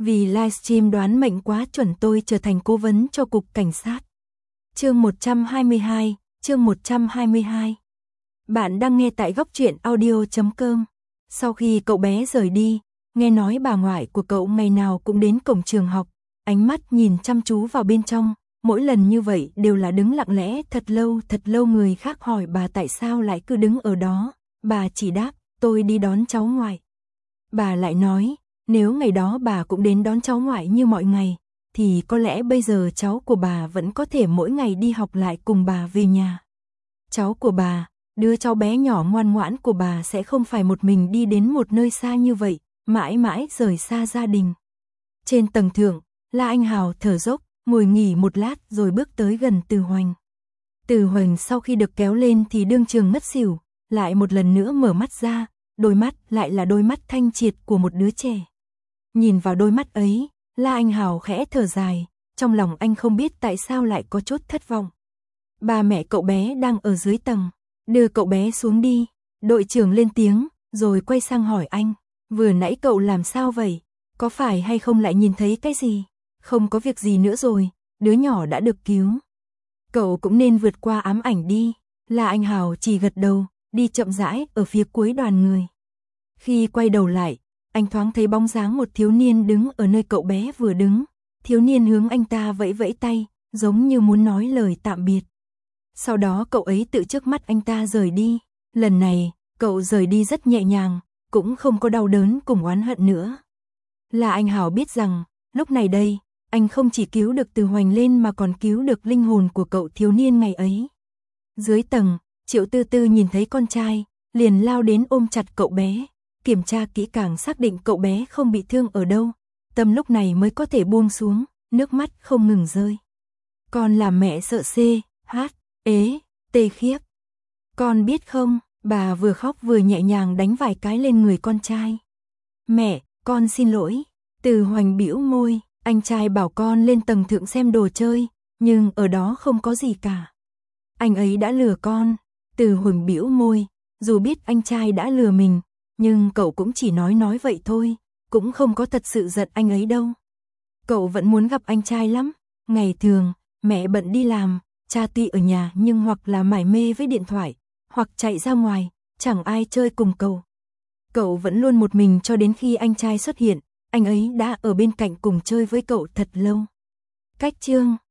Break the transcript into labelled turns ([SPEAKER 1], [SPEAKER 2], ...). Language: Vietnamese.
[SPEAKER 1] Vì livestream đoán mệnh quá chuẩn tôi trở thành cố vấn cho cục cảnh sát. Chương 122, chương 122. Bạn đang nghe tại góc truyện audio.com. Sau khi cậu bé rời đi, nghe nói bà ngoại của cậu ngày nào cũng đến cổng trường học, ánh mắt nhìn chăm chú vào bên trong, mỗi lần như vậy đều là đứng lặng lẽ thật lâu người khác hỏi bà tại sao lại cứ đứng ở đó, bà chỉ đáp, tôi đi đón cháu ngoại. Bà lại nói, nếu ngày đó bà cũng đến đón cháu ngoại như mọi ngày, thì có lẽ bây giờ cháu của bà vẫn có thể mỗi ngày đi học lại cùng bà về nhà. Cháu của bà, đứa cháu bé nhỏ ngoan ngoãn của bà sẽ không phải một mình đi đến một nơi xa như vậy, mãi mãi rời xa gia đình. Trên tầng thượng, La Anh Hào thở dốc, ngồi nghỉ một lát rồi bước tới gần Từ Hoành. Từ Hoành sau khi được kéo lên thì đương trường ngất xỉu, lại một lần nữa mở mắt ra, đôi mắt lại là đôi mắt thanh triệt của một đứa trẻ. Nhìn vào đôi mắt ấy, La Anh Hào khẽ thở dài, trong lòng anh không biết tại sao lại có chút thất vọng. Ba mẹ cậu bé đang ở dưới tầng, đưa cậu bé xuống đi, đội trưởng lên tiếng, rồi quay sang hỏi anh, vừa nãy cậu làm sao vậy, có phải hay không lại nhìn thấy cái gì? Không có việc gì nữa rồi, đứa nhỏ đã được cứu. Cậu cũng nên vượt qua ám ảnh đi. La Anh Hào chỉ gật đầu, đi chậm rãi ở phía cuối đoàn người. Khi quay đầu lại, anh thoáng thấy bóng dáng một thiếu niên đứng ở nơi cậu bé vừa đứng. Thiếu niên hướng anh ta vẫy vẫy tay, giống như muốn nói lời tạm biệt. Sau đó cậu ấy tự trước mắt anh ta rời đi. Lần này, cậu rời đi rất nhẹ nhàng, cũng không có đau đớn cùng oán hận nữa. La Anh Hào biết rằng, lúc này đây, anh không chỉ cứu được Từ Hoành lên mà còn cứu được linh hồn của cậu thiếu niên ngày ấy. Dưới tầng, Triệu Tư Tư nhìn thấy con trai, liền lao đến ôm chặt cậu bé, kiểm tra kỹ càng xác định cậu bé không bị thương ở đâu, tâm lúc này mới có thể buông xuống, nước mắt không ngừng rơi. Con làm mẹ sợ tê khiếp. Con biết không, bà vừa khóc vừa nhẹ nhàng đánh vài cái lên người con trai. Mẹ, con xin lỗi. Từ Hoành bĩu môi, anh trai bảo con lên tầng thượng xem đồ chơi, nhưng ở đó không có gì cả. Anh ấy đã lừa con. Từ Hoành bĩu môi, dù biết anh trai đã lừa mình, nhưng cậu cũng chỉ nói vậy thôi, cũng không có thật sự giận anh ấy đâu. Cậu vẫn muốn gặp anh trai lắm. Ngày thường, mẹ bận đi làm, cha tuy ở nhà nhưng hoặc là mải mê với điện thoại, hoặc chạy ra ngoài, chẳng ai chơi cùng cậu. Cậu vẫn luôn một mình cho đến khi anh trai xuất hiện, anh ấy đã ở bên cạnh cùng chơi với cậu thật lâu. Cách chương